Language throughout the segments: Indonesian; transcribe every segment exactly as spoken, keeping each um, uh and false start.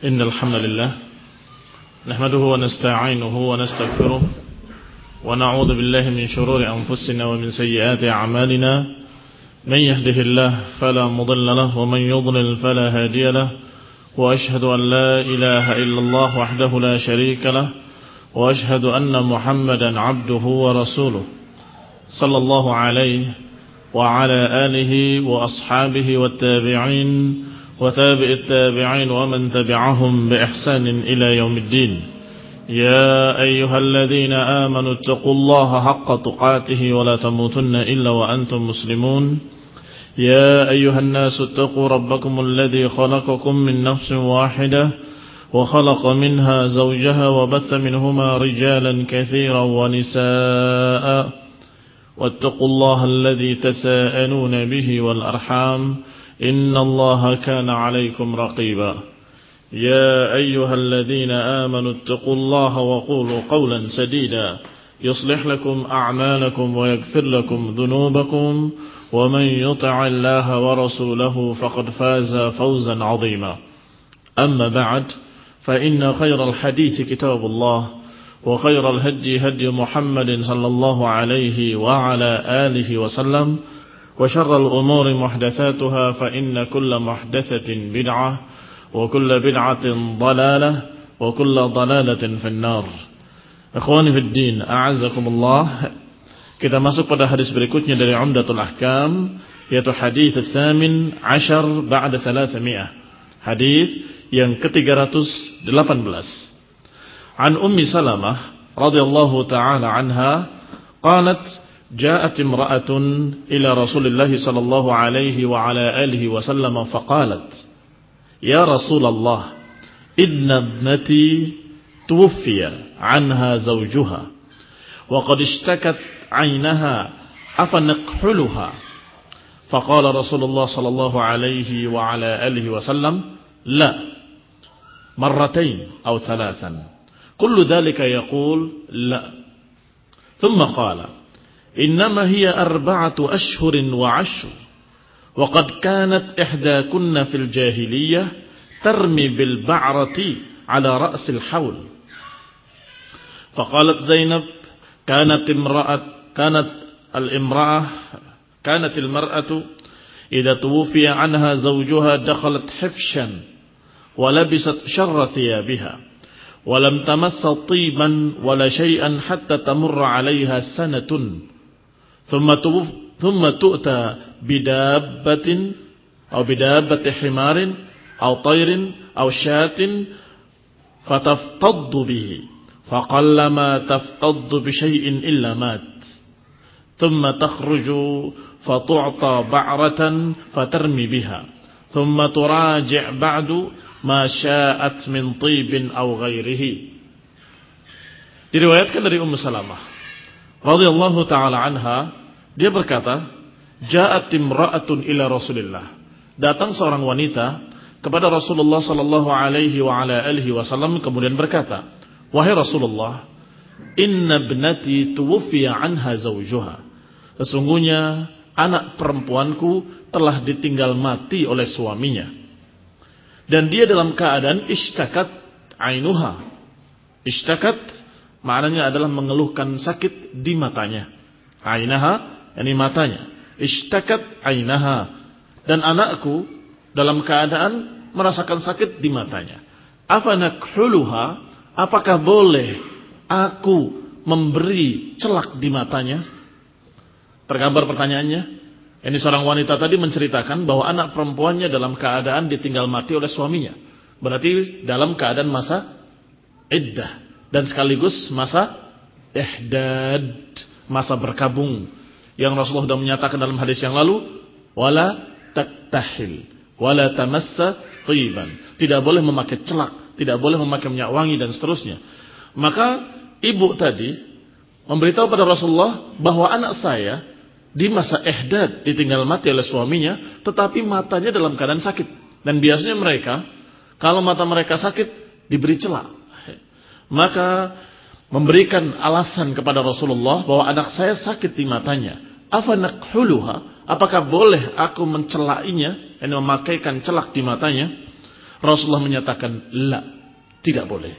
إن الحمد لله نحمده ونستعينه ونستغفره ونعوذ بالله من شرور أنفسنا ومن سيئات أعمالنا من يهده الله فلا مضل له ومن يضلل فلا هادي له وأشهد أن لا إله إلا الله وحده لا شريك له وأشهد أن محمدا عبده ورسوله صلى الله عليه وعلى آله وأصحابه والتابعين وتابع التابعين ومن تبعهم بإحسان إلى يوم الدين. يا أيها الذين آمنوا اتقوا الله حق تقاته ولا تموتن إلا وأنتم مسلمون. يا أيها الناس اتقوا ربكم الذي خلقكم من نفس واحدة وخلق منها زوجها وبث منهما رجالا كثيرا ونساء واتقوا الله الذي تساءلون به والأرحام إن الله كان عليكم رقيبا. يا أيها الذين آمنوا اتقوا الله وقولوا قولا سديدا يصلح لكم أعمالكم ويغفر لكم ذنوبكم ومن يطع الله ورسوله فقد فاز فوزا عظيما. أما بعد فإن خير الحديث كتاب الله وخير الهدي هدي محمد صلى الله عليه وعلى آله وسلم وشر الأمور محدثاتها فإن كل محدثة بدعة وكل بدعة ضلالة وكل ضلالة في النار. Ikhwani fi din, a'azzakumullah. Kita masuk pada hadis berikutnya dari Umdatul Ahkam, yaitu hadis tsamin ashar ba'da thalathami'ah. Hadis yang ke tiga ratus delapan belas. An Ummi Salamah radhiyallahu ta'ala anha qalat جاءت امرأة إلى رسول الله صلى الله عليه وعلى آله وسلم فقالت يا رسول الله إن ابنتي توفي عنها زوجها وقد اشتكت عينها أفنكحلها فقال رسول الله صلى الله عليه وعلى آله وسلم لا مرتين أو ثلاثا كل ذلك يقول لا ثم قال إنما هي أربعة أشهر وعشر وقد كانت إحداكن في الجاهلية ترمي بالبعرة على رأس الحول. فقالت زينب كانت امرأة كانت الامرأة كانت المرأة إذا توفي عنها زوجها دخلت حفشا ولبست شر ثيابها ولم تمس طيبا ولا شيئا حتى تمر عليها سنة ثم ثم تؤتى بدابة أو بدابة حمار أو طير أو شاة فتفتض به فقلما تفتض بشيء إلا مات ثم تخرج فتعطى بعرة فترمي بها ثم تراجع بعد ما شاءت من طيب أو غيره. Diriwayatkan dari Ummu Salamah radhiyallahu taala anha, dia berkata, ja'at imra'atun ila Rasulillah. Datang seorang wanita kepada Rasulullah sallallahu alaihi wa ala alihi wasallam kemudian berkata, wahai Rasulullah, inna ibnati tuwfiya anha zawjuha. Sesungguhnya anak perempuanku telah ditinggal mati oleh suaminya. Dan dia dalam keadaan ishtakat ainuha. Ishtakat maknanya adalah mengeluhkan sakit di matanya. Ainaha, yakni matanya. Ishtakat ainaha. Dan anakku dalam keadaan merasakan sakit di matanya. Afanakhuluha, apakah boleh aku memberi celak di matanya? Tergambar pertanyaannya. Ini seorang wanita tadi menceritakan bahwa anak perempuannya dalam keadaan ditinggal mati oleh suaminya. Berarti dalam keadaan masa iddah. Dan sekaligus masa ihdad, masa berkabung, yang Rasulullah sudah menyatakan dalam hadis yang lalu, wala taktahil wala tamassa thiban, tidak boleh memakai celak, tidak boleh memakai minyak wangi dan seterusnya. Maka ibu tadi memberitahu pada Rasulullah bahwa anak saya di masa ihdad ditinggal mati oleh suaminya, tetapi matanya dalam keadaan sakit. Dan biasanya mereka kalau mata mereka sakit diberi celak. Maka memberikan alasan kepada Rasulullah bahwa anak saya sakit di matanya. Afanakhuluha, apakah boleh aku mencelainya, yang memakaikan celak di matanya? Rasulullah menyatakan, la, tidak boleh.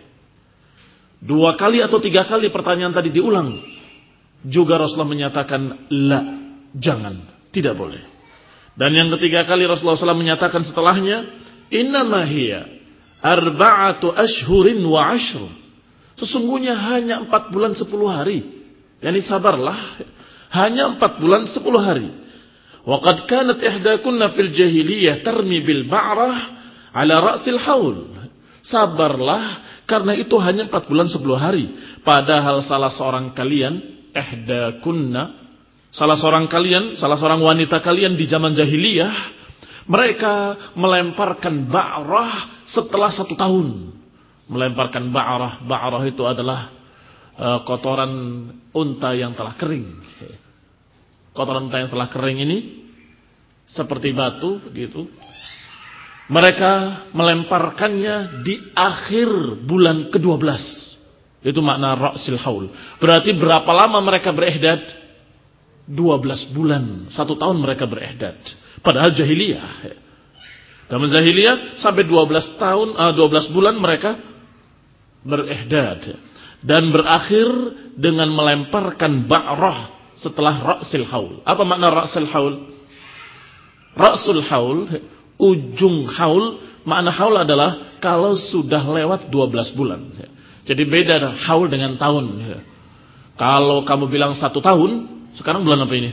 Dua kali atau tiga kali pertanyaan tadi diulang. Juga Rasulullah menyatakan, la, jangan, tidak boleh. Dan yang ketiga kali Rasulullah shallallahu alaihi wasallam menyatakan setelahnya, innama hiya arba'atu ashhurin wa ashr. Sesungguhnya hanya empat bulan sepuluh hari. Yani sabarlah, hanya empat bulan sepuluh hari. Wa qad kanat ihdakunna fil jahiliyah tarmi bil ba'rah ala ra'sil haul. Sabarlah, karena itu hanya empat bulan sepuluh hari. Padahal salah seorang kalian, ihdakunna, salah seorang kalian, salah seorang wanita kalian di zaman jahiliyah, mereka melemparkan ba'rah setelah satu tahun. Melemparkan ba'rah, ba'rah itu adalah uh, kotoran unta yang telah kering. Kotoran unta yang telah kering ini seperti batu gitu. Mereka melemparkannya di akhir bulan kedua belas. Itu makna ra'sil haul. Berarti berapa lama mereka berihdad? dua belas bulan. Satu tahun mereka berihdad. Padahal jahiliyah. Dalam jahiliyah sampai dua belas tahun, dua belas bulan mereka berihdad. Dan berakhir dengan melemparkan ba'rah setelah ra'sil haul. Apa makna ra'sil haul? Ra'sul haul, ujung haul, makna haul adalah kalau sudah lewat dua belas bulan. Jadi beda haul dengan tahun. Kalau kamu bilang satu tahun, sekarang bulan apa ini?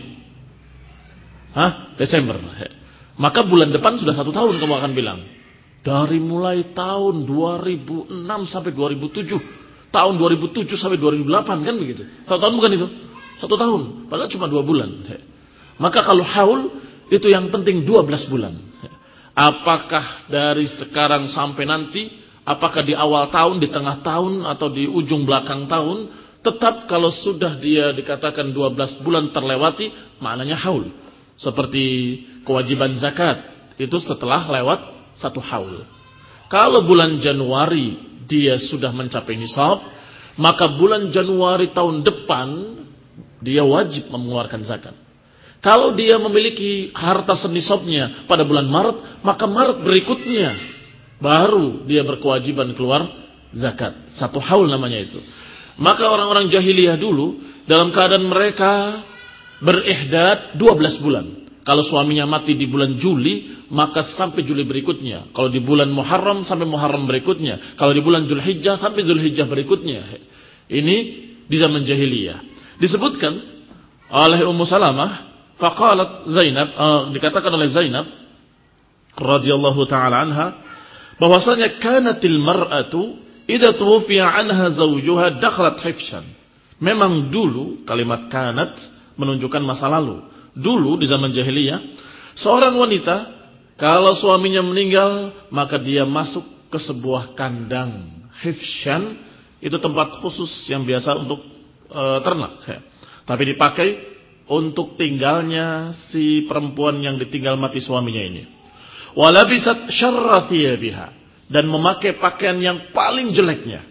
Hah? Desember. Maka bulan depan sudah satu tahun kamu akan bilang. Dari mulai tahun dua ribu enam sampai dua ribu tujuh. Tahun dua ribu tujuh sampai dua ribu delapan, kan begitu. Satu tahun bukan itu? Satu tahun. Padahal cuma dua bulan. Maka kalau haul, itu yang penting dua belas bulan. Apakah dari sekarang sampai nanti, apakah di awal tahun, di tengah tahun, atau di ujung belakang tahun, tetap kalau sudah dia dikatakan dua belas bulan terlewati, maknanya haul. Seperti kewajiban zakat, itu setelah lewat satu haul. Kalau bulan Januari dia sudah mencapai nisab, maka bulan Januari tahun depan dia wajib mengeluarkan zakat. Kalau dia memiliki harta senisabnya pada bulan Maret, maka Maret berikutnya baru dia berkewajiban keluar zakat. Satu haul namanya itu. Maka orang-orang jahiliyah dulu dalam keadaan mereka berihdad dua belas bulan. Kalau suaminya mati di bulan Juli, maka sampai Juli berikutnya. Kalau di bulan Muharram sampai Muharram berikutnya. Kalau di bulan Dzulhijjah sampai Dzulhijjah berikutnya. Ini di zaman jahiliyah. Disebutkan oleh Ummu Salamah, faqalat Zainab, uh, dikatakan oleh Zainab radhiyallahu taala anha, bahwasanya kanatil mar'atu idza tuwfiya anha zawjuha dakhalat hifshan. Memang dulu kalimat kanat menunjukkan masa lalu. Dulu di zaman jahiliyah, seorang wanita kalau suaminya meninggal, maka dia masuk ke sebuah kandang. Hifshan itu tempat khusus yang biasa untuk e, ternak, ya. Tapi dipakai untuk tinggalnya si perempuan yang ditinggal mati suaminya ini. Walabisat syarra thiyabiha, dan memakai pakaian yang paling jeleknya.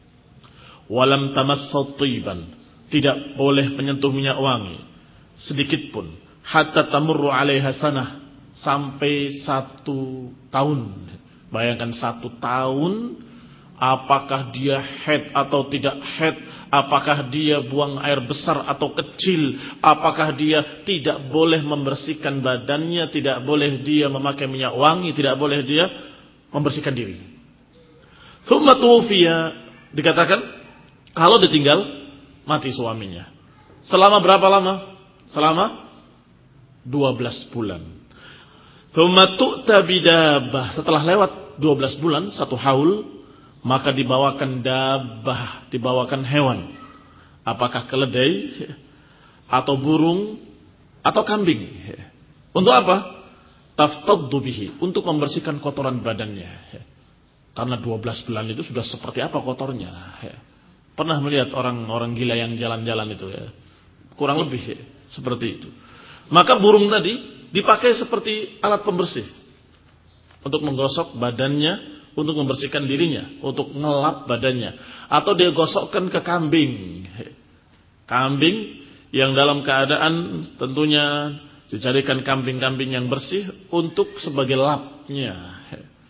Walam tamassat tiban, tidak boleh menyentuh minyak wangi sedikit pun, hatta tamurru alaiha sanah, sampai satu tahun. Bayangkan satu tahun, apakah dia haid atau tidak haid, apakah dia buang air besar atau kecil, apakah dia tidak boleh membersihkan badannya, tidak boleh dia memakai minyak wangi, tidak boleh dia membersihkan diri. Tsumma tuwfiya, dikatakan kalau ditinggal mati suaminya. Selama berapa lama? Selama dua belas bulan. Tsumma tu'ta bidabah, setelah lewat dua belas bulan, satu haul, maka dibawakan dabah, dibawakan hewan. Apakah keledai atau burung atau kambing. Untuk apa? Taftaddu bihi, untuk membersihkan kotoran badannya. Karena dua belas bulan itu sudah seperti apa kotornya. Pernah melihat orang-orang gila yang jalan-jalan itu ya. Kurang lebih ya, seperti itu. Maka burung tadi dipakai seperti alat pembersih. Untuk menggosok badannya, untuk membersihkan dirinya, untuk ngelap badannya. Atau dia gosokkan ke kambing. Kambing yang dalam keadaan tentunya dicarikan kambing-kambing yang bersih untuk sebagai lapnya.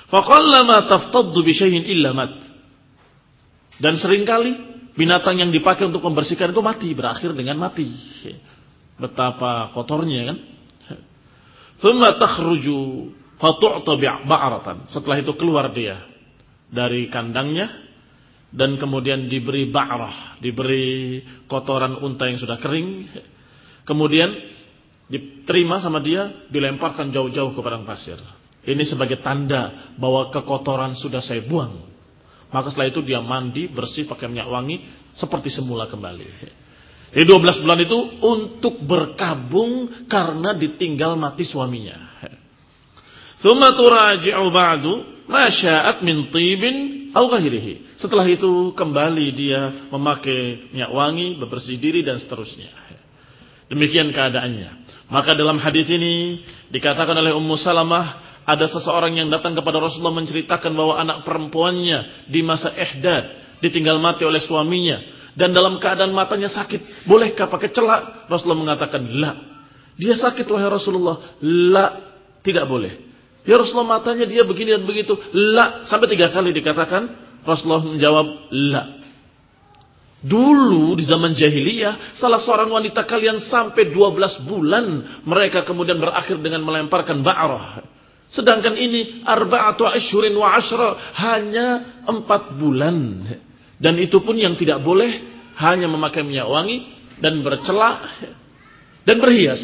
Faqallama taftaddu bi syai'in illa mat. Dan seringkali binatang yang dipakai untuk membersihkan itu mati, berakhir dengan mati. Betapa kotornya kan? Thumma takhruju fatu'ta ba'ratan. Setelah itu keluar dia dari kandangnya dan kemudian diberi ba'rah, diberi kotoran unta yang sudah kering. Kemudian diterima sama dia, dilemparkan jauh-jauh ke padang pasir. Ini sebagai tanda bahwa kekotoran sudah saya buang. Maka setelah itu dia mandi, bersih, pakai minyak wangi, seperti semula kembali. Jadi dua belas bulan itu untuk berkabung karena ditinggal mati suaminya. Tsumma turaji'u ba'du ma sya'at min tibin aw ghairihi. Setelah itu kembali dia memakai minyak wangi, bebersih diri dan seterusnya. Demikian keadaannya. Maka dalam hadis ini dikatakan oleh Ummu Salamah, ada seseorang yang datang kepada Rasulullah menceritakan bahwa anak perempuannya di masa ihdad ditinggal mati oleh suaminya dan dalam keadaan matanya sakit. Bolehkah pakai celak? Rasulullah mengatakan, la. Dia sakit wahai Rasulullah. La, tidak boleh. Ya Rasulullah, matanya dia begini dan begitu. La, sampai tiga kali dikatakan. Rasulullah menjawab, la. Dulu di zaman jahiliyah, salah seorang wanita kalian sampai dua belas bulan mereka kemudian berakhir dengan melemparkan ba'rah. Sedangkan ini arba'atu asyhurin wa asyra, hanya empat bulan. Dan itu pun yang tidak boleh hanya memakai minyak wangi dan bercelak dan berhias.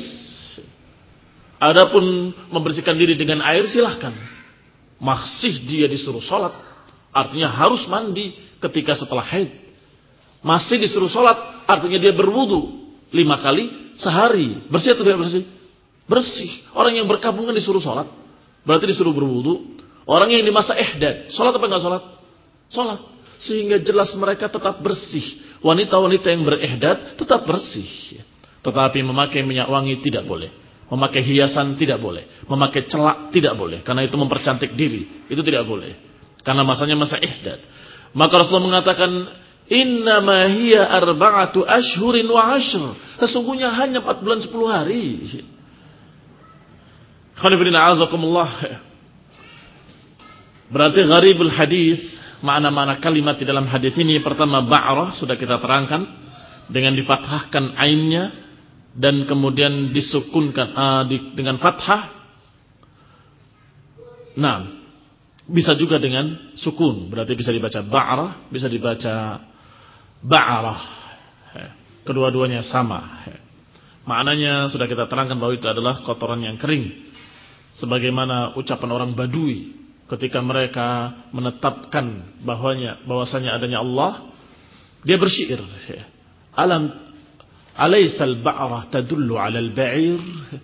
Adapun membersihkan diri dengan air silahkan. Masih dia disuruh sholat, artinya harus mandi ketika setelah haid. Masih disuruh sholat, artinya dia berwudu lima kali sehari. Bersih atau tidak bersih? Bersih. Orang yang berkabungan disuruh sholat, berarti disuruh berwudu. Orang yang di masa ihdad, sholat apa enggak sholat? Sholat. Sehingga jelas mereka tetap bersih. Wanita-wanita yang berihdad tetap bersih. Tetapi memakai minyak wangi tidak boleh. Memakai hiasan tidak boleh. Memakai celak tidak boleh. Karena itu mempercantik diri. Itu tidak boleh. Karena masanya masa ihdad. Maka Rasulullah mengatakan, innama hiya arba'atu ashhurin wa ashr. Sesungguhnya hanya empat bulan sepuluh hari. Khanifidina azakumullah. Berarti gharibul hadis, makna-makna kalimat di dalam hadis ini, pertama ba'rah sudah kita terangkan dengan difathahkan ainnya dan kemudian disukunkan uh, di, dengan fathah. Nah, bisa juga dengan sukun, berarti bisa dibaca ba'rah, bisa dibaca ba'rah. Kedua-duanya sama. Maknanya sudah kita terangkan bahwa itu adalah kotoran yang kering. Sebagaimana ucapan orang Badui ketika mereka menetapkan bahwanya bahwasanya adanya Allah, dia bersyair, alam alaysal ba'rah tadullu 'ala al-ba'ir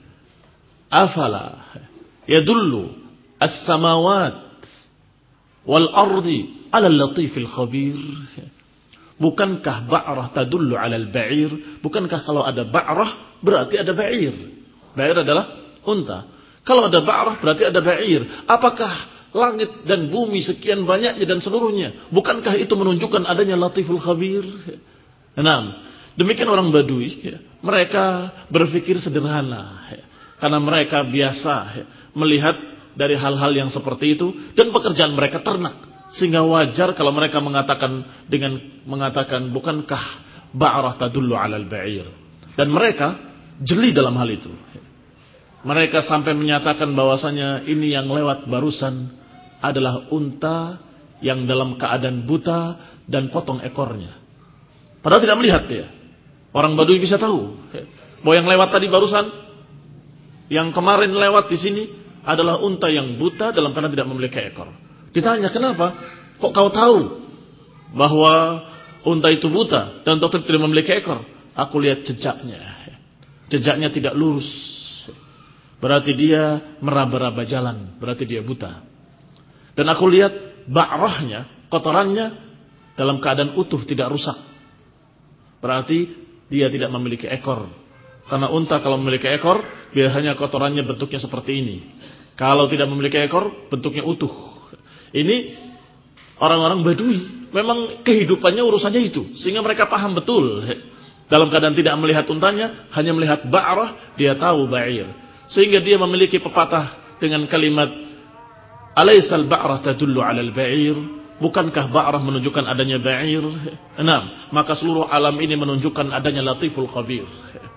afala yadullu as-samawat wal ardi 'ala al-latif al-khabir. Bukankah ba'rah tadullu 'ala al-ba'ir? Bukankah kalau ada ba'rah berarti ada ba'ir? Ba'ir adalah unta. Kalau ada ba'rah berarti ada ba'ir. Apakah langit dan bumi sekian banyaknya dan seluruhnya, bukankah itu menunjukkan adanya latiful khabir? Nah, demikian orang Badui, ya. Mereka berpikir sederhana, ya. Karena mereka biasa, ya, melihat dari hal-hal yang seperti itu, dan pekerjaan mereka ternak, sehingga wajar kalau mereka mengatakan dengan mengatakan bukankah ba'rah tadullu 'alal ba'ir. Dan mereka jeli dalam hal itu. Mereka sampai menyatakan bahwasanya ini yang lewat barusan adalah unta yang dalam keadaan buta dan potong ekornya. Padahal tidak melihat dia. Orang Badui bisa tahu bahwa yang lewat tadi barusan, yang kemarin lewat di sini adalah unta yang buta dalam keadaan tidak memiliki ekor. Ditanya, kenapa? Kok kau tahu bahwa unta itu buta dan unta tidak memiliki ekor? Aku lihat jejaknya. Jejaknya tidak lurus. Berarti dia meraba-raba jalan. Berarti dia buta. Dan aku lihat ba'rahnya, kotorannya dalam keadaan utuh, tidak rusak. Berarti dia tidak memiliki ekor. Karena unta kalau memiliki ekor, biasanya kotorannya bentuknya seperti ini. Kalau tidak memiliki ekor, bentuknya utuh. Ini orang-orang Badui. Memang kehidupannya urusannya itu. Sehingga mereka paham betul. Dalam keadaan tidak melihat untanya, hanya melihat ba'rah, dia tahu ba'ir. Sehingga dia memiliki pepatah dengan kalimat Alaysal ba'rah tadullu 'alal ba'ir? Bukankah ba'rah menunjukkan adanya ba'ir? Enam. Maka seluruh alam ini menunjukkan adanya Latiful Khabir.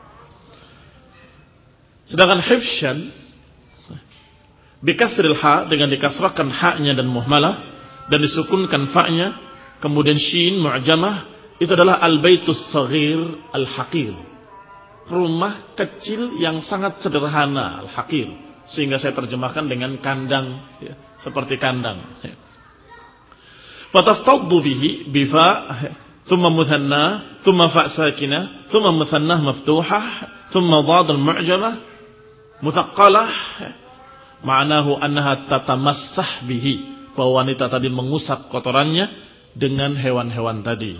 Sedangkan hifsyan bikasril ha, dengan dikasrahkan ha-nya dan muhmalah dan disukunkan fa-nya, kemudian shin mu'jamah, itu adalah al-baitus saghir al-haqir. Rumah kecil yang sangat sederhana, al-haqir. Sehingga saya terjemahkan dengan kandang, ya, seperti kandang. Fataftaddu bihi bifa, thumma muthanna, thumma fa' sakinah, thumma muthannah maftuhah, thumma dhad al-mu'jamah muthaqqalah. Ma'nahu annaha tatamassah bihi, bahwa wanita tadi mengusap kotorannya dengan hewan-hewan tadi.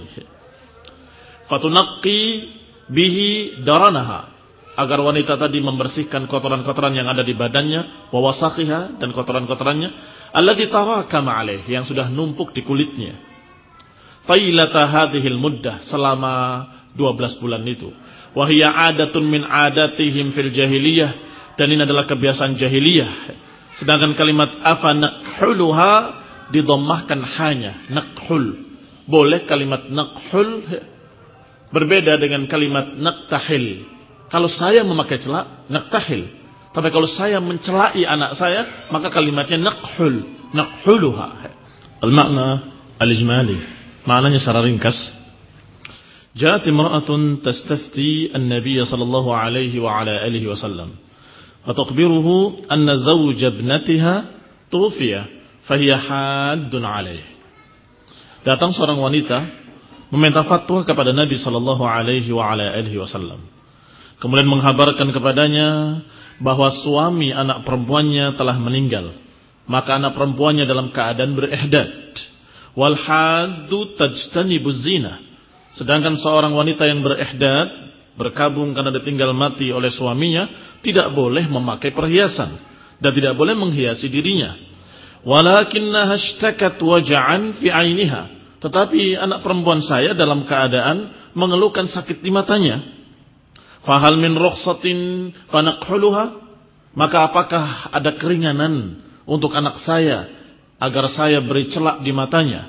Fatunaqqi bihi daranaha, agar wanita tadi membersihkan kotoran-kotoran yang ada di badannya, wa wasakhiha, dan kotoran-kotorannya allati tarakama alaih, yang sudah numpuk di kulitnya. Tailata hadhil muddah, selama dua belas bulan itu. Wa hiya 'adatun min 'adatihim fil jahiliyah, dan ini adalah kebiasaan jahiliyah. Sedangkan kalimat afa nakhuluha didommahkan hanya nakhul. Boleh kalimat nakhul berbeda dengan kalimat naktahil. Kalau saya memakai celak, naktahil. Tapi kalau saya mencelai anak saya, maka kalimatnya nakhul, nakhuluha. Al-makna al-ijmali, maknanya secara ringkas. Ja'at imra'atun tastafti an-nabiy sallallahu alaihi wa ala alihi wasallam. وتخبره أن زوج ابنتها توفي فهي حاد عليه. Datang seorang wanita meminta fatwa kepada Nabi sallallahu alaihi wa ala alihi wasallam. Kemudian menghabarkan kepadanya bahwa suami anak perempuannya telah meninggal, maka anak perempuannya dalam keadaan berihdad. Wal haddu tajtanibu zina. Sedangkan seorang wanita yang berihdad, berkabung karena ditinggal mati oleh suaminya, tidak boleh memakai perhiasan dan tidak boleh menghiasi dirinya. Walakinnaha ishtakat waja'an fi 'ainiha, tetapi anak perempuan saya dalam keadaan mengeluhkan sakit di matanya. Fahal min rukhsatin fanaqhuluha, maka apakah ada keringanan untuk anak saya agar saya beri celak di matanya?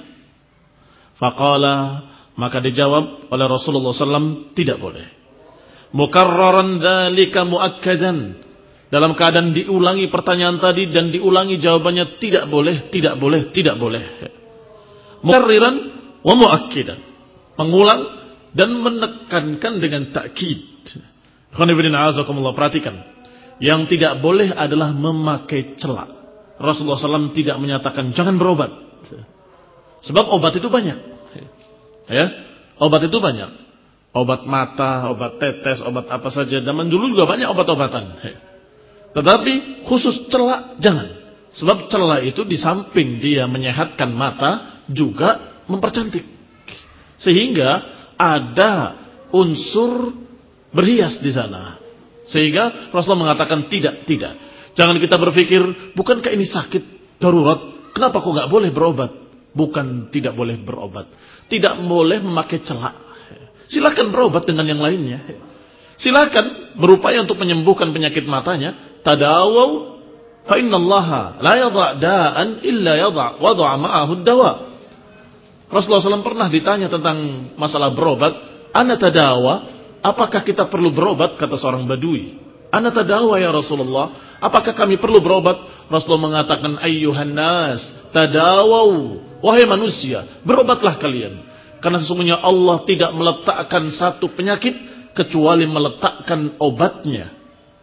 Faqala, maka dijawab oleh Rasulullah sallallahu alaihi wasallam, tidak boleh. Mukarraran dzalika muakkadan, dalam keadaan diulangi pertanyaan tadi dan diulangi jawabannya, tidak boleh, tidak boleh, tidak boleh. Mukarriran wa muakkidan, mengulang dan menekankan dengan takkid. Khonifidina azakumullah, perhatikan, yang tidak boleh adalah memakai celak. Rasulullah sallallahu alaihi wasallam tidak menyatakan jangan berobat, sebab obat itu banyak, ya, obat itu banyak. Obat mata, obat tetes, obat apa saja. Zaman dulu juga banyak obat-obatan. Tetapi khusus celak jangan. Sebab celak itu di samping dia menyehatkan mata, juga mempercantik. Sehingga ada unsur berhias di sana. Sehingga Rasulullah mengatakan tidak, tidak. Jangan kita berpikir, bukankah ini sakit darurat? Kenapa kok nggak boleh berobat? Bukan tidak boleh berobat. Tidak boleh memakai celak. Silakan berobat dengan yang lainnya. Silakan berupaya untuk menyembuhkan penyakit matanya. Tadawaw fa innallaha la yadha' da'an illa yadha' wad'a ma'ahu ad-dawa. Rasulullah sallallahu alaihi wasallam pernah ditanya tentang masalah berobat. Ana tadawa, apakah kita perlu berobat? Kata seorang badui. Ana tadawa ya Rasulullah, apakah kami perlu berobat? Rasulullah mengatakan, ayyuhan nas tadawaw, wahai manusia, berobatlah kalian. Karena sesungguhnya Allah tidak meletakkan satu penyakit kecuali meletakkan obatnya.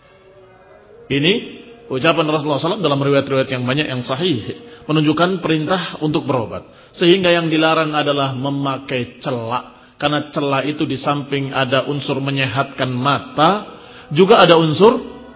Ini ucapan Rasulullah sallallahu alaihi wasallam dalam riwayat-riwayat yang banyak yang sahih, menunjukkan perintah untuk berobat. Sehingga yang dilarang adalah memakai celak. Karena celak itu di samping ada unsur menyehatkan mata, juga ada unsur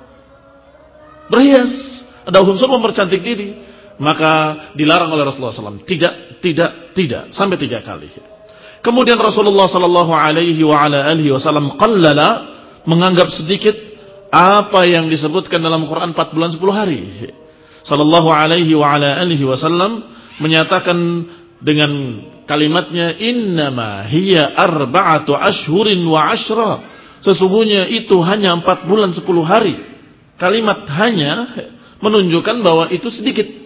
berhias, ada unsur mempercantik diri. Maka dilarang oleh Rasulullah sallallahu alaihi wasallam. Tidak, tidak, tidak, sampai tiga kali. Kemudian Rasulullah sallallahu alaihi wa ala alihi wasallam qallala, menganggap sedikit apa yang disebutkan dalam Quran empat bulan sepuluh hari. Sallallahu alaihi wa ala alihi wasallam menyatakan dengan kalimatnya, innama hiya arba'atu ashhurin wa ashra, sesungguhnya itu hanya empat bulan sepuluh hari. Kalimat hanya menunjukkan bahwa itu sedikit.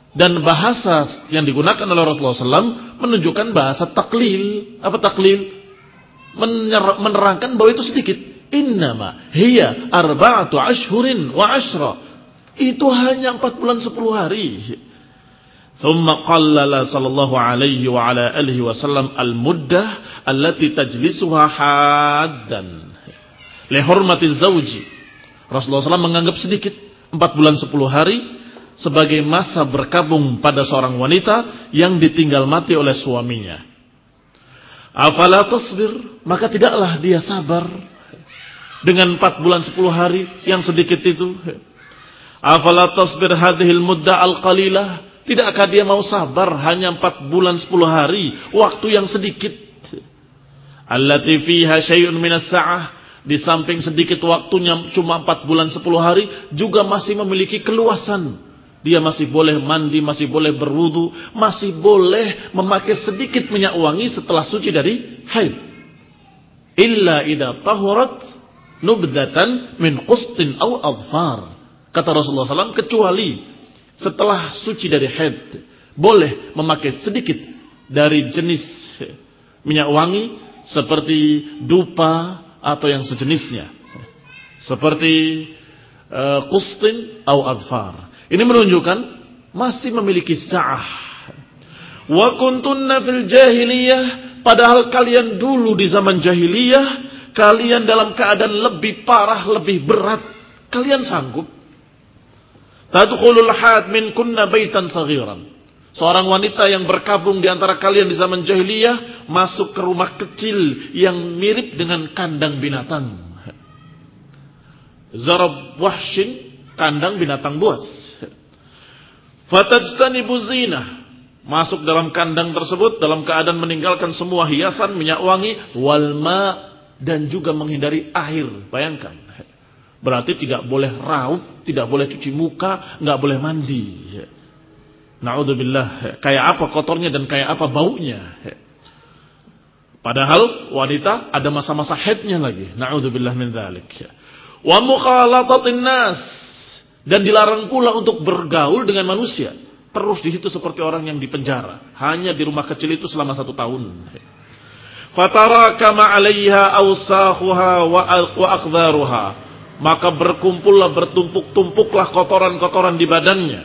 Dan bahasa yang digunakan oleh Rasulullah shallallahu alaihi wasallam menunjukkan bahasa taklil. Apa taklil? Menerangkan bahwa itu sedikit. Innama hiya arba'atu ashhurin wa ashra. Itu hanya empat bulan sepuluh hari. Thumma qallala sallallahu alaihi wa ala alihi wasallam al-muddah allati tajlisuha haddan. Li hurmati zawji. Rasulullah shallallahu alaihi wasallam menganggap sedikit empat bulan sepuluh hari sebagai masa berkabung pada seorang wanita yang ditinggal mati oleh suaminya. Afala tasbir, maka tidaklah dia sabar dengan empat bulan sepuluh hari yang sedikit itu. Afala tasbir hadhil mudda al-qalilah, tidakkah dia mau sabar hanya empat bulan sepuluh hari, waktu yang sedikit. Allati fiha syai'un minas sa'ah, di samping sedikit waktunya cuma empat bulan sepuluh hari, juga masih memiliki keluasan. Dia masih boleh mandi, masih boleh berwudu, masih boleh memakai sedikit minyak wangi setelah suci dari haid. Illa idza tahurat nubdatan min qustin aw adfar. Kata Rasulullah shallallahu alaihi wasallam, kecuali setelah suci dari haid, boleh memakai sedikit dari jenis minyak wangi seperti dupa atau yang sejenisnya. Seperti uh, qustin aw adfar. Ini menunjukkan masih memiliki sa'ah. Wa kuntunna fil jahiliyah, padahal kalian dulu di zaman jahiliyah, kalian dalam keadaan lebih parah, lebih berat. Kalian sanggup. Tadkhulul had min kunna baitan saghiran. Seorang wanita yang berkabung di antara kalian di zaman jahiliyah masuk ke rumah kecil yang mirip dengan kandang binatang. Zarab wahshin, kandang binatang buas. Fatajtanibu zinah, masuk dalam kandang tersebut dalam keadaan meninggalkan semua hiasan, minyak wangi, walma, dan juga menghindari air. Bayangkan, berarti tidak boleh raup, tidak boleh cuci muka, nggak boleh mandi. Na'udzubillah, kayak apa kotornya dan kayak apa baunya. Padahal wanita ada masa-masa haidnya lagi. Na'udzubillah min dzalik. Wa mukhalatatin nas, dan dilarang pula untuk bergaul dengan manusia. Terus di situ seperti orang yang dipenjara. Hanya di rumah kecil itu selama satu tahun. Fatarakama 'alaiha awsakhuha wa aqdharuha. Maka berkumpullah, bertumpuk-tumpuklah kotoran-kotoran di badannya.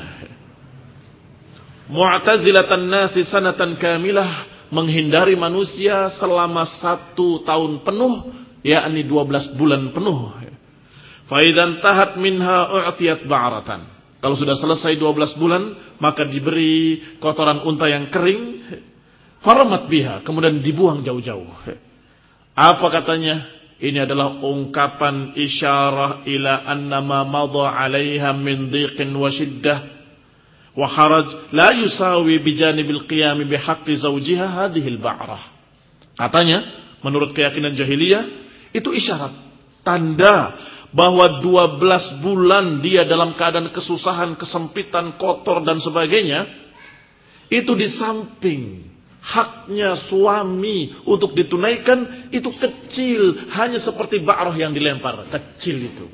Mu'tazilatan nasi sanatan kamilah, menghindari manusia selama satu tahun penuh, yakni dua belas bulan penuh. Faidan tahat minha u'tiyat ba'ratan. Kalau sudah selesai dua belas bulan, maka diberi kotoran unta yang kering. Faramat biha, kemudian dibuang jauh-jauh. Apa katanya? Ini adalah ungkapan isyarah ila annama madha 'alaiha min dhiqin wa shiddah wa haraj la yusawi bijanibil qiyam bihaqqi zawjiha hadhil ba'rah. Katanya, menurut keyakinan jahiliyah, itu isyarat, tanda bahwa dua belas bulan dia dalam keadaan kesusahan, kesempitan, kotor dan sebagainya, itu di samping haknya suami untuk ditunaikan, itu kecil, hanya seperti ba'rah yang dilempar, kecil itu.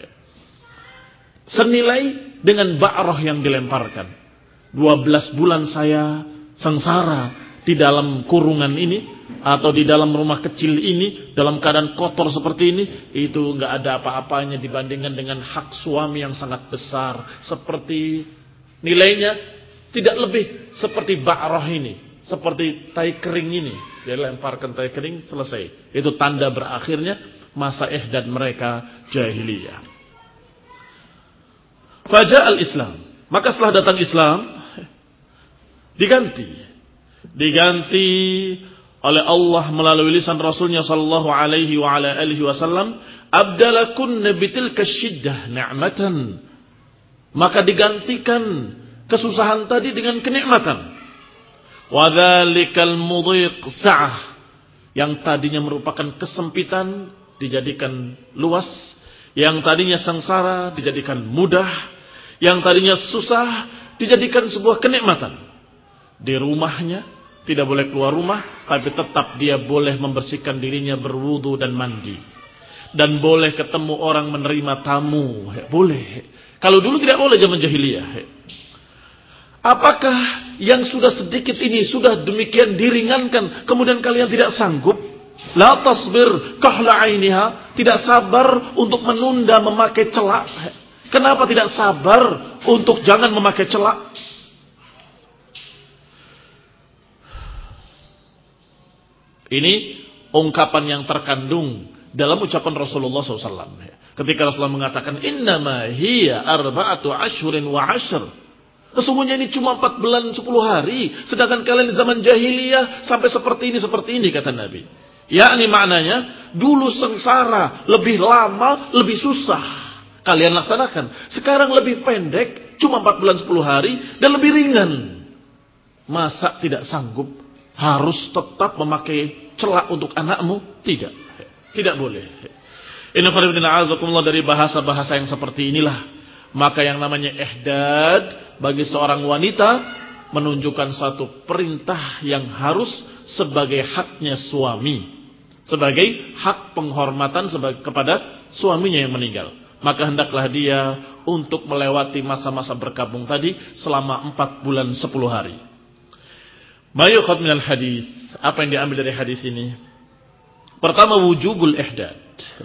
Senilai dengan ba'rah yang dilemparkan. dua belas bulan saya sengsara di dalam kurungan ini, atau di dalam rumah kecil ini, dalam keadaan kotor seperti ini, itu enggak ada apa-apanya dibandingkan dengan hak suami yang sangat besar. Seperti nilainya tidak lebih seperti ba'rah ini, seperti tai kering ini. Dia lemparkan tai kering, selesai. Itu tanda berakhirnya masa ihdad mereka jahiliyah. Faja'al Islam, maka setelah datang Islam, diganti. Diganti oleh Allah melalui lisan Rasulnya sallallahu alaihi wa ala alihi wasallam, abdalakunna bitilka syiddah ni'matan. Maka digantikan kesusahan tadi dengan kenikmatan. Wa dzalikal mudhiq sa'ah, yang tadinya merupakan kesempitan dijadikan luas, yang tadinya sengsara dijadikan mudah, yang tadinya susah dijadikan sebuah kenikmatan. Di rumahnya tidak boleh keluar rumah, tapi tetap dia boleh membersihkan dirinya, berwudu dan mandi. Dan boleh ketemu orang, menerima tamu. Boleh. Kalau dulu tidak boleh zaman jahiliyah. Apakah yang sudah sedikit ini sudah demikian diringankan, kemudian kalian tidak sanggup? La tasbir kahla ainiha, tidak sabar untuk menunda memakai celak. Kenapa tidak sabar untuk jangan memakai celak? Ini ungkapan yang terkandung dalam ucapan Rasulullah shallallahu alaihi wasallam. Ketika Rasulullah mengatakan, Innama hiya arba'atu ashhurin wa ashr. Sesungguhnya ini cuma empat bulan sepuluh hari. Sedangkan kalian di zaman jahiliyah sampai seperti ini, seperti ini, kata Nabi. Yakni maknanya, dulu sengsara, lebih lama, lebih susah. Kalian laksanakan. Sekarang lebih pendek, cuma empat bulan sepuluh hari, dan lebih ringan. Masa tidak sanggup, harus tetap memakai celak untuk anakmu? Tidak. Tidak boleh. Inna faribdina azakumullah, dari bahasa-bahasa yang seperti inilah. Maka yang namanya ihdad bagi seorang wanita menunjukkan satu perintah yang harus sebagai haknya suami. Sebagai hak penghormatan sebagai, kepada suaminya yang meninggal. Maka hendaklah dia untuk melewati masa-masa berkabung tadi selama empat bulan sepuluh hari. Ma yukhad minal hadis. Apa yang diambil dari hadis ini? Pertama, wujubul ihdad.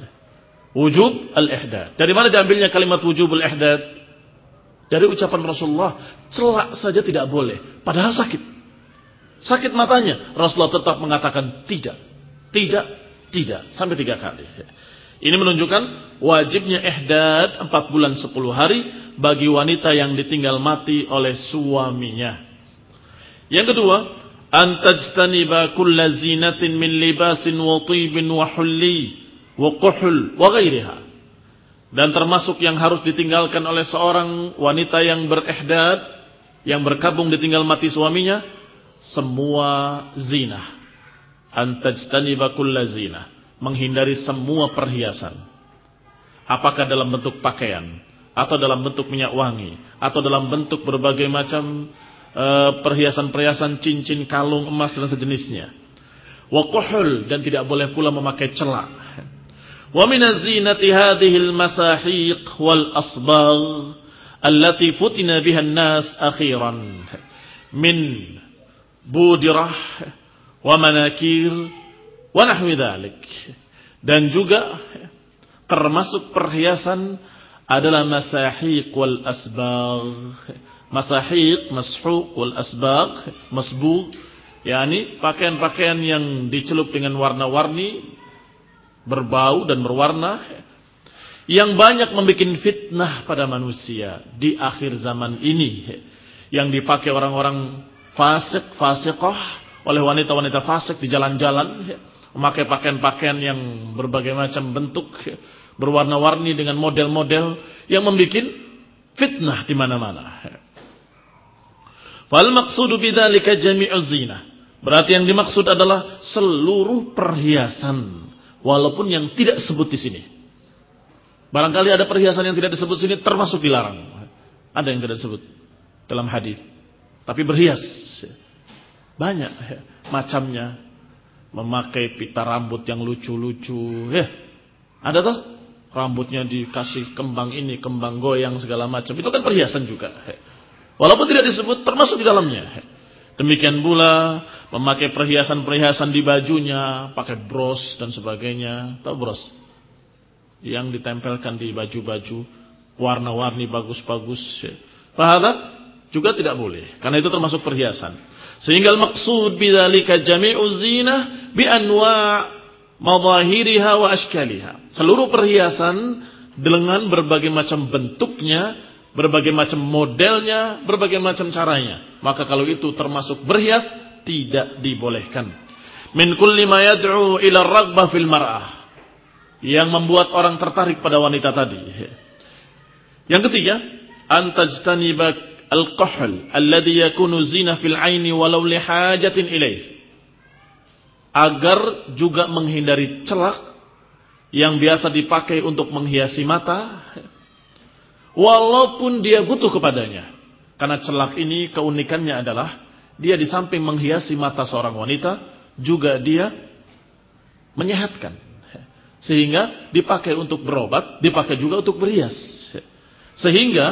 Wujub al-ihdad. Dari mana diambilnya kalimat wujubul ihdad? Dari ucapan Rasulullah, celak saja tidak boleh, padahal sakit. Sakit matanya, Rasulullah tetap mengatakan tidak. Tidak, tidak, sampai tiga kali. Ini menunjukkan wajibnya ihdad empat bulan sepuluh hari bagi wanita yang ditinggal mati oleh suaminya. Yang kedua, antajtaniba kulla zinatin min libasin wa tibin wa hulli wa quhul wa ghairiha. Dan termasuk yang harus ditinggalkan oleh seorang wanita yang berihdad, yang berkabung ditinggal mati suaminya, semua zina. Antajtaniba kulla zina, menghindari semua perhiasan. Apakah dalam bentuk pakaian, atau dalam bentuk minyak wangi, atau dalam bentuk berbagai macam uh, perhiasan-perhiasan, cincin, kalung, emas dan sejenisnya. Wa quhul, dan tidak boleh pula memakai celak. Wa min az-zinati hadhihi al-masahiq wal asbagh allati futina biha an-nas akhiran min budirah wa manakir wa nahwi dhalik. Dan juga termasuk perhiasan adalah masahiq wal asbagh. Masahiq, mashuq wal asbagh, masbugh, yakni pakaian-pakaian yang dicelup dengan warna-warni, berbau dan berwarna, yang banyak membuat fitnah pada manusia di akhir zaman ini, yang dipakai orang-orang fasik, fasiqah, oleh wanita-wanita fasik di jalan-jalan, memakai pakaian-pakaian yang berbagai macam bentuk, berwarna-warni dengan model-model yang membuat fitnah di mana-mana. Fal maqsudu bidzalika jami'uz zina. Berarti yang dimaksud adalah seluruh perhiasan, walaupun yang tidak disebut di sini. Barangkali ada perhiasan yang tidak disebut di sini termasuk dilarang. Ada yang tidak disebut dalam hadis, tapi berhias. Banyak macamnya. Memakai pita rambut yang lucu-lucu. Ya, ada toh? Rambutnya dikasih kembang ini, kembang goyang segala macam. Itu kan perhiasan juga. Walaupun tidak disebut, termasuk di dalamnya. Demikian pula memakai perhiasan-perhiasan di bajunya, pakai bros dan sebagainya. Tahu bros? Yang ditempelkan di baju-baju, warna-warni bagus-bagus. Fahadha juga tidak boleh, karena itu termasuk perhiasan. Sehingga al-maqsud bidzalika jami'u zinah bi anwa' madahiriha wa ashkaliha. Seluruh perhiasan dengan berbagai macam bentuknya, berbagai macam modelnya, berbagai macam caranya. Maka kalau itu termasuk berhias, tidak dibolehkan. Min kulli ma yad'u ila ar-raghbah fil mar'ah, yang membuat orang tertarik pada wanita tadi. Yang ketiga, antajtaniba al-qahl alladhi yakunu zina fil aini walau li hajatin ilaih, agar juga menghindari celak yang biasa dipakai untuk menghiasi mata, walaupun dia butuh kepadanya. Karena celak ini keunikannya adalah dia di samping menghiasi mata seorang wanita, juga dia menyehatkan. Sehingga dipakai untuk berobat, dipakai juga untuk berhias. Sehingga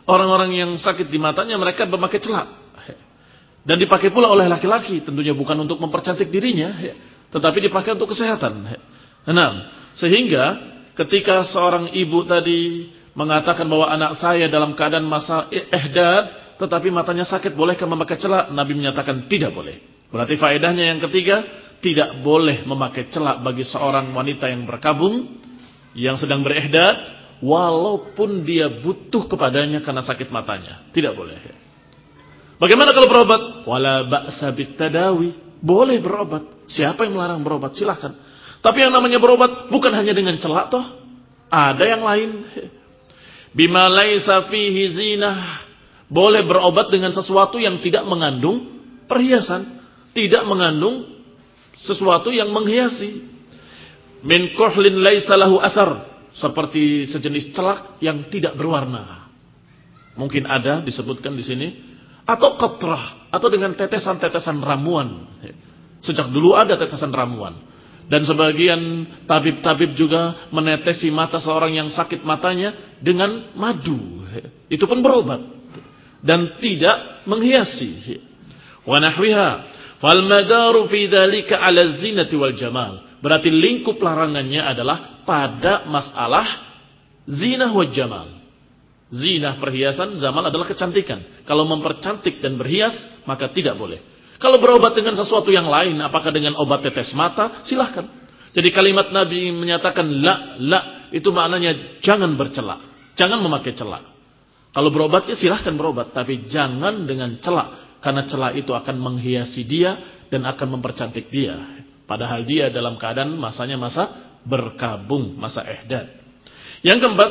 Orang-orang yang sakit di matanya mereka memakai celak. Dan dipakai pula oleh laki-laki. Tentunya bukan untuk mempercantik dirinya. Tetapi dipakai untuk kesehatan. Nah, sehingga ketika seorang ibu tadi mengatakan bahwa anak saya dalam keadaan masa ihdad, tetapi matanya sakit, bolehkah memakai celak? Nabi menyatakan tidak boleh. Berarti faedahnya yang ketiga, tidak boleh memakai celak bagi seorang wanita yang berkabung, yang sedang berihdad, walaupun dia butuh kepadanya karena sakit matanya. Tidak boleh. Bagaimana kalau berobat? Wala ba'sa bitadawi. Boleh berobat. Siapa yang melarang berobat? Silahkan. Tapi yang namanya berobat bukan hanya dengan celak toh. Ada yang lain. Bima laisa fihi zinah. Boleh berobat dengan sesuatu yang tidak mengandung perhiasan. Tidak mengandung sesuatu yang menghiasi. Min kuhlin laisa lahu athar. Seperti sejenis celak yang tidak berwarna. Mungkin ada disebutkan di sini. Atau qatrah. Atau dengan tetesan-tetesan ramuan. Sejak dulu ada tetesan ramuan. Dan sebagian tabib-tabib juga menetesi mata seorang yang sakit matanya dengan madu. Itu pun berobat. Dan tidak menghiasi. Wa nahwiha. Fal madaru fi dzalika 'ala zinati wal jamal. Berarti lingkup larangannya adalah pada masalah zinah wal jamal. Zinah perhiasan, zamal adalah kecantikan. Kalau mempercantik dan berhias, maka tidak boleh. Kalau berobat dengan sesuatu yang lain, apakah dengan obat tetes mata, silahkan. Jadi kalimat Nabi menyatakan la, la, itu maknanya jangan bercelak. Jangan memakai celak. Kalau berobat, ya silahkan berobat. Tapi jangan dengan celak. Karena celak itu akan menghiasi dia dan akan mempercantik dia. Padahal dia dalam keadaan masanya masa berkabung, masa ihdad. Yang keempat,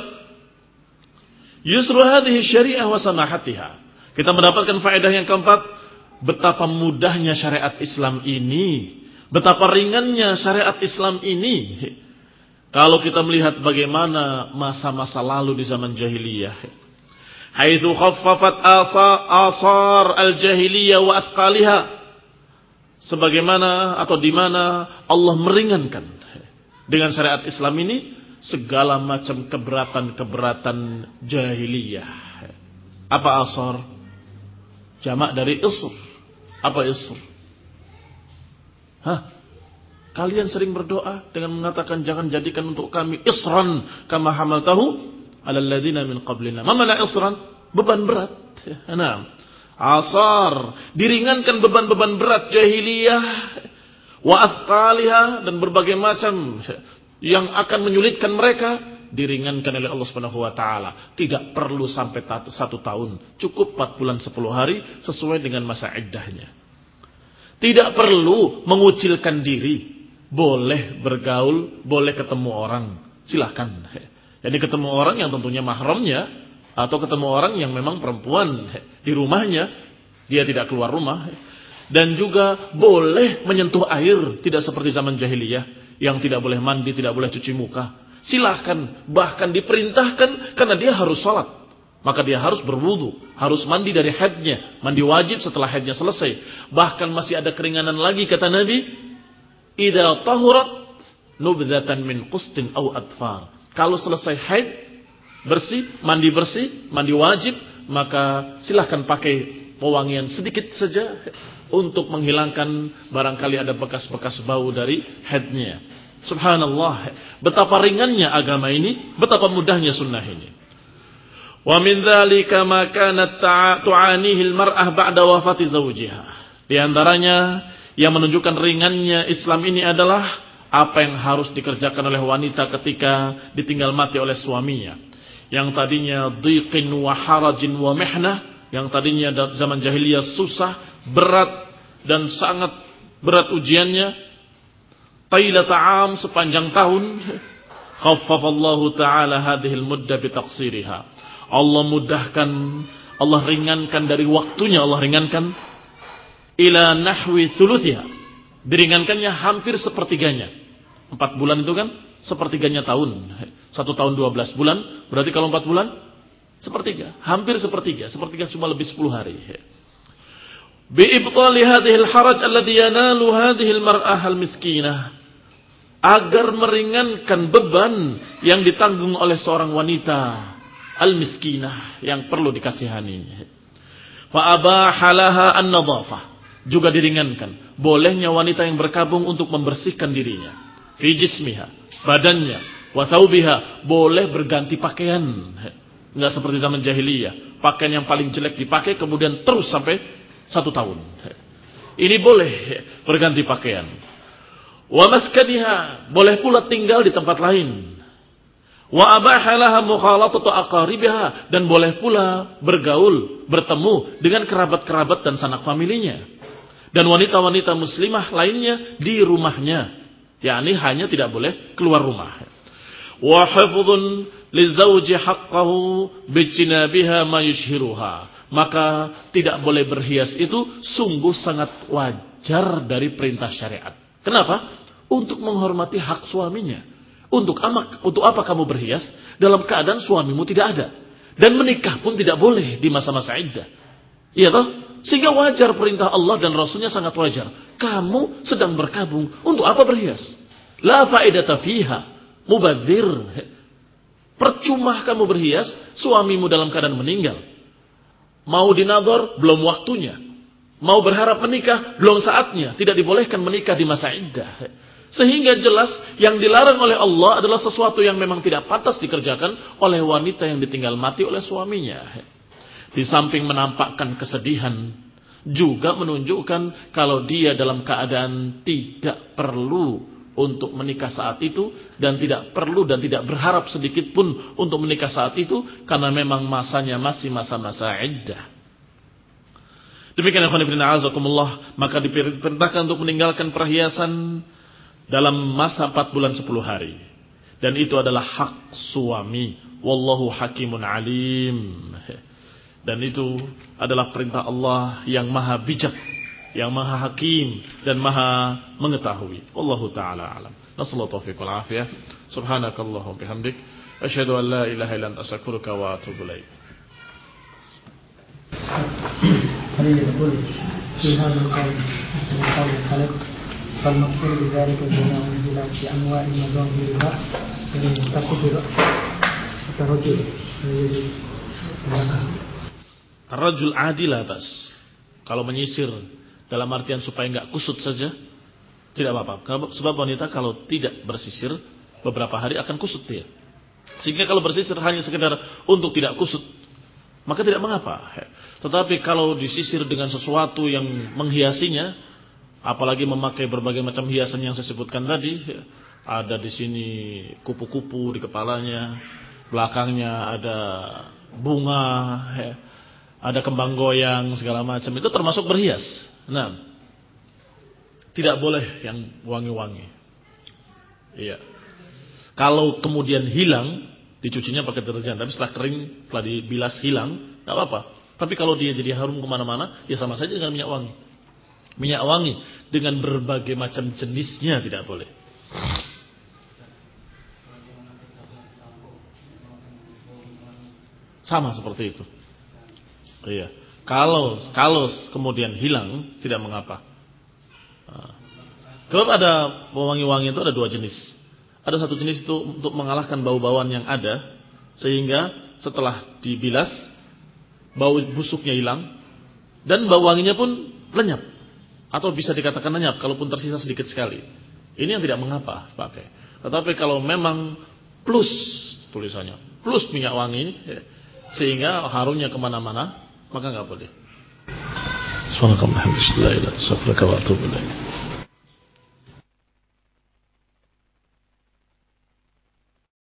yusru hadhihi syariah wa samahatiha. Kita mendapatkan faedah yang keempat, betapa mudahnya syariat Islam ini, betapa ringannya syariat Islam ini. Kalau kita melihat bagaimana masa-masa lalu di zaman jahiliyah, haitsu khaffafat asar al-jahiliyah wa athqaliha, sebagaimana atau di mana Allah meringankan dengan syariat Islam ini segala macam keberatan-keberatan jahiliyah. Apa asar? Jamak dari isr. Apa isr? Hah? Kalian sering berdoa dengan mengatakan jangan jadikan untuk kami isran kama hamaltahu alal ladzina min qablina. Ma mana isran? Beban berat. Nah, asar, diringankan beban-beban berat jahiliyah wa athqaliha, dan berbagai macam yang akan menyulitkan mereka diringankan oleh Allah Subhanahu wa taala. Tidak perlu sampai satu tahun, cukup empat bulan sepuluh hari sesuai dengan masa iddahnya. Tidak perlu mengucilkan diri, boleh bergaul, boleh ketemu orang, silahkan. Jadi ketemu orang yang tentunya mahramnya, atau ketemu orang yang memang perempuan di rumahnya, dia tidak keluar rumah. Dan juga boleh menyentuh air, tidak seperti zaman jahiliyah yang tidak boleh mandi, tidak boleh cuci muka. Silahkan, bahkan diperintahkan karena dia harus sholat. Maka dia harus berwudu, harus mandi dari haidnya, mandi wajib setelah haidnya selesai. Bahkan masih ada keringanan lagi kata Nabi, idza tahurat nubdzatan min qustin aw adfar. Kalau selesai haid, bersih, mandi bersih, mandi wajib, maka silahkan pakai pewangian sedikit saja untuk menghilangkan barangkali ada bekas-bekas bau dari haidnya. Subhanallah, betapa ringannya agama ini, betapa mudahnya sunnah ini. Wa min dzalika ma kanat tu'anihi al-mar'ah ba'da wafati zawjiha. Di antaranya yang menunjukkan ringannya Islam ini adalah apa yang harus dikerjakan oleh wanita ketika ditinggal mati oleh suaminya. Yang tadinya dhiqin wa harajin wa mihnah, yang tadinya zaman jahiliyah susah, berat dan sangat berat ujiannya, taila ta'am sepanjang tahun, khaffafallahu ta'ala hadhil muddah bitaqsiriha. Allah mudahkan, Allah ringankan dari waktunya, Allah ringankan ila nahwi thuluthiha, diringankannya hampir sepertiganya. Empat bulan itu kan sepertiganya tahun, satu tahun dua belas bulan, berarti kalau empat bulan sepertiga, hampir sepertiga, sepertiga cuma lebih sepuluh hari. Bi'ibtali hadhil haraj alladhi yanalu hadhil mar'ah al-miskinah, agar meringankan beban yang ditanggung oleh seorang wanita al-miskinah, yang perlu dikasihani. Fa abahalaha an-nadhafah, juga diringankan bolehnya wanita yang berkabung untuk membersihkan dirinya, fi jismiha, badannya, wa thawbiha, boleh berganti pakaian. Enggak seperti zaman jahiliyah, pakaian yang paling jelek dipakai kemudian terus sampai satu tahun. Ini boleh berganti pakaian. Wa maskaniha, boleh pula tinggal di tempat lain. Wa abahalaha mukhalatatu aqaribiha, dan boleh pula bergaul, bertemu dengan kerabat-kerabat dan sanak familinya. Dan wanita-wanita muslimah lainnya di rumahnya, yakni hanya tidak boleh keluar rumah. Wa hifdzun lizauji haqqahu bijinabiha ma yushhiruha, maka tidak boleh berhias itu sungguh sangat wajar dari perintah syariat. Kenapa? Untuk menghormati hak suaminya. Untuk apa, untuk apa kamu berhias dalam keadaan suamimu tidak ada, dan menikah pun tidak boleh di masa-masa iddah. Iya toh? Sehingga wajar perintah Allah dan Rasulnya, sangat wajar. Kamu sedang berkabung, untuk apa berhias? La faedata fiha mubadzir. Percuma kamu berhias, suamimu dalam keadaan meninggal. Mau dinadhar, belum waktunya. Mau berharap menikah, belum saatnya. Tidak dibolehkan menikah di masa iddah. Sehingga jelas yang dilarang oleh Allah adalah sesuatu yang memang tidak pantas dikerjakan oleh wanita yang ditinggal mati oleh suaminya. Di samping menampakkan kesedihan, juga menunjukkan kalau dia dalam keadaan tidak perlu untuk menikah saat itu, dan tidak perlu dan tidak berharap sedikit pun untuk menikah saat itu, karena memang masanya masih masa-masa iddah. Demikian ikhwan fillah azakumullah, maka diperintahkan untuk meninggalkan perhiasan dalam masa empat bulan sepuluh hari. Dan itu adalah hak suami. Wallahu hakimun alim. Dan itu adalah perintah Allah yang maha bijak, yang maha hakim, dan maha mengetahui. Wallahu ta'ala alam. Nasallahu taufiq wal afiyah. Subhanakallahum bihamdik, asyhadu an la ilaha illa anta astaghfiruka wa atubu ilaik. هل يقول في هذا القول من قول الخلق فالمقصود بذلك بما أنزل في أنواع مظاهرها تقدر الترجل Ar-rajul adil bas. Kalau menyisir dalam artian supaya enggak kusut saja, tidak apa-apa. Sebab wanita kalau tidak bersisir beberapa hari akan kusut dia. Sehingga kalau bersisir hanya sekedar untuk tidak kusut, maka tidak mengapa. Tetapi kalau disisir dengan sesuatu yang menghiasinya, apalagi memakai berbagai macam hiasan yang saya sebutkan tadi, ada di sini kupu-kupu di kepalanya, belakangnya ada bunga, ada kembang goyang segala macam, itu termasuk berhias. Nah, tidak boleh yang wangi-wangi. Iya. Kalau kemudian hilang, dicucinya pakai deterjen, tapi setelah kering, setelah dibilas hilang, nggak apa-apa. Tapi kalau dia jadi harum kemana-mana, ya sama saja dengan minyak wangi. Minyak wangi dengan berbagai macam jenisnya tidak boleh. Sama seperti itu. Iya. Kalau kalau kemudian hilang tidak mengapa. Kalau ada wangi-wangi itu ada dua jenis. Ada satu jenis itu untuk mengalahkan bau-bauan yang ada, sehingga setelah dibilas bau busuknya hilang dan bau wanginya pun lenyap. Atau bisa dikatakan lenyap kalaupun tersisa sedikit sekali. Ini yang tidak mengapa pakai. Tetapi kalau memang plus tulisannya, plus minyak wangi, ya, sehingga harumnya kemana-mana, maka nggak boleh. Subhanallah, alhamdulillah, wa atubu ilaik.